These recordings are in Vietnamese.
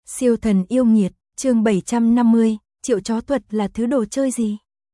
Siêu thần yêu nghiệt, chương 750, triệu chó thuật là thứ đồ chơi gì?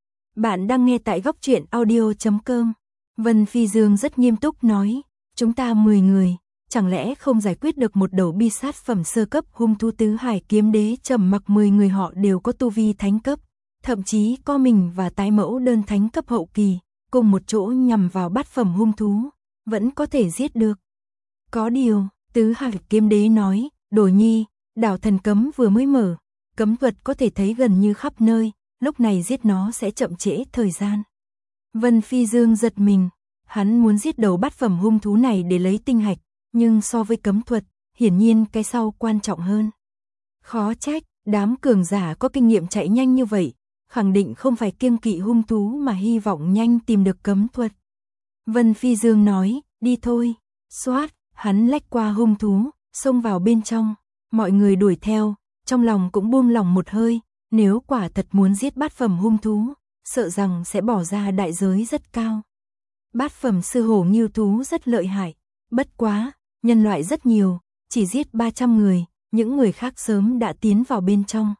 Bạn đang nghe tại góc truyện audio.com. Vân Phi Dương rất nghiêm túc nói, chúng ta 10 người, chẳng lẽ không giải quyết được một đầu bi sát phẩm sơ cấp hung thú tứ hải kiếm đế trầm mặc 10 người họ đều có tu vi thánh cấp, thậm chí có mình và tái mẫu đơn thánh cấp hậu kỳ, cùng một chỗ nhằm vào bát phẩm hung thú, vẫn có thể giết được. Có điều, tứ hải kiếm đế nói, Đồ Nhi, đảo thần cấm vừa mới mở, cấm thuật có thể thấy gần như khắp nơi, lúc này giết nó sẽ chậm trễ thời gian. Vân Phi Dương giật mình, hắn muốn giết đầu bát phẩm hung thú này để lấy tinh hạch, nhưng so với cấm thuật, hiển nhiên cái sau quan trọng hơn. Khó trách, đám cường giả có kinh nghiệm chạy nhanh như vậy, khẳng định không phải kiêng kỵ hung thú mà hy vọng nhanh tìm được cấm thuật. Vân Phi Dương nói, đi thôi, xoát, hắn lách qua hung thú, xông vào bên trong, mọi người đuổi theo, trong lòng cũng buông lòng một hơi, nếu quả thật muốn giết bát phẩm hung thú, sợ rằng sẽ bỏ ra đại giới rất cao. Bát phẩm sư hổ ngưu thú rất lợi hại, bất quá, nhân loại rất nhiều, chỉ giết 300 người, những người khác sớm đã tiến vào bên trong.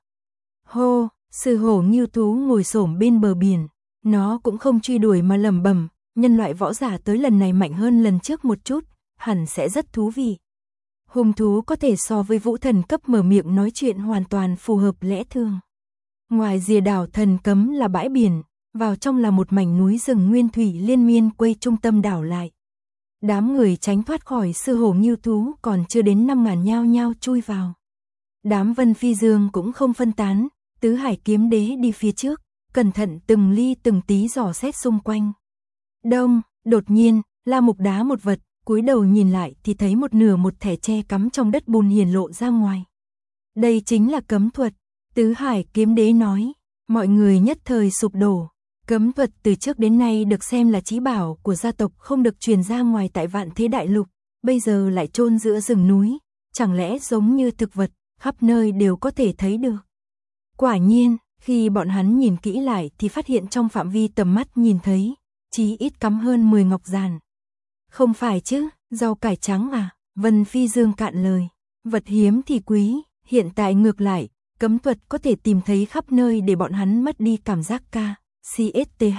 Hô, sư hổ ngưu thú ngồi xổm bên bờ biển, nó cũng không truy đuổi mà lẩm bẩm, nhân loại võ giả tới lần này mạnh hơn lần trước một chút, hẳn sẽ rất thú vị. Hung thú có thể so với vũ thần cấp mở miệng nói chuyện hoàn toàn phù hợp lẽ thường. Ngoài rìa đảo thần cấm là bãi biển, vào trong là một mảnh núi rừng nguyên thủy liên miên quây trung tâm đảo lại. Đám người tránh thoát khỏi sư hổ ngưu thú còn chưa đến 5.000 nhao nhao chui vào. Đám Vân Phi Dương cũng không phân tán, tứ hải kiếm đế đi phía trước, cẩn thận từng ly từng tí dò xét xung quanh. Đông, đột nhiên, La Mục đá một vật, cúi đầu nhìn lại thì thấy một nửa một thẻ tre cắm trong đất bùn hiển lộ ra ngoài. Đây chính là cấm thuật, tứ hải kiếm đế nói, mọi người nhất thời sụp đổ. Cấm thuật từ trước đến nay được xem là chí bảo của gia tộc không được truyền ra ngoài tại Vạn Thế Đại Lục, bây giờ lại chôn giữa rừng núi, chẳng lẽ giống như thực vật, khắp nơi đều có thể thấy được. Quả nhiên, khi bọn hắn nhìn kỹ lại thì phát hiện trong phạm vi tầm mắt nhìn thấy, chí ít cắm hơn 10 ngọc giản. Không phải chứ, rau cải trắng à? Vân Phi Dương cạn lời. Vật hiếm thì quý, hiện tại ngược lại, cấm thuật có thể tìm thấy khắp nơi để bọn hắn mất đi cảm giác CSTH.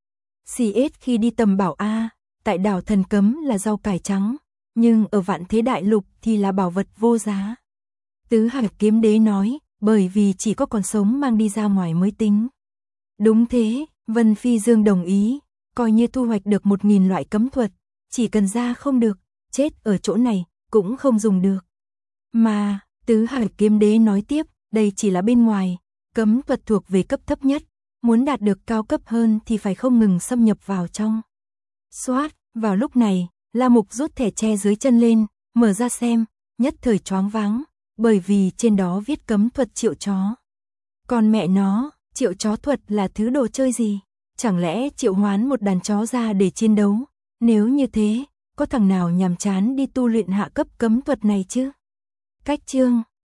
CS khi đi tầm bảo A, tại đảo thần cấm là rau cải trắng, nhưng ở Vạn Thế Đại Lục thì là bảo vật vô giá. Tứ hải kiếm đế nói, bởi vì chỉ có còn sống mang đi ra ngoài mới tính. Đúng thế, Vân Phi Dương đồng ý, coi như thu hoạch được 1.000 loại cấm thuật, chỉ cần ra không được, chết ở chỗ này, cũng không dùng được. Mà, tứ hải kiếm đế nói tiếp, đây chỉ là bên ngoài, cấm thuật thuộc về cấp thấp nhất, muốn đạt được cao cấp hơn thì phải không ngừng xâm nhập vào trong. Xoát, vào lúc này, La Mục rút thẻ tre dưới chân lên, mở ra xem, nhất thời choáng váng, bởi vì trên đó viết cấm thuật triệu chó. Còn mẹ nó, triệu chó thuật là thứ đồ chơi gì? Chẳng lẽ triệu hoán một đàn chó ra để chiến đấu? Nếu như thế, có thằng nào nhàm chán đi tu luyện hạ cấp cấm thuật này chứ? Cách chương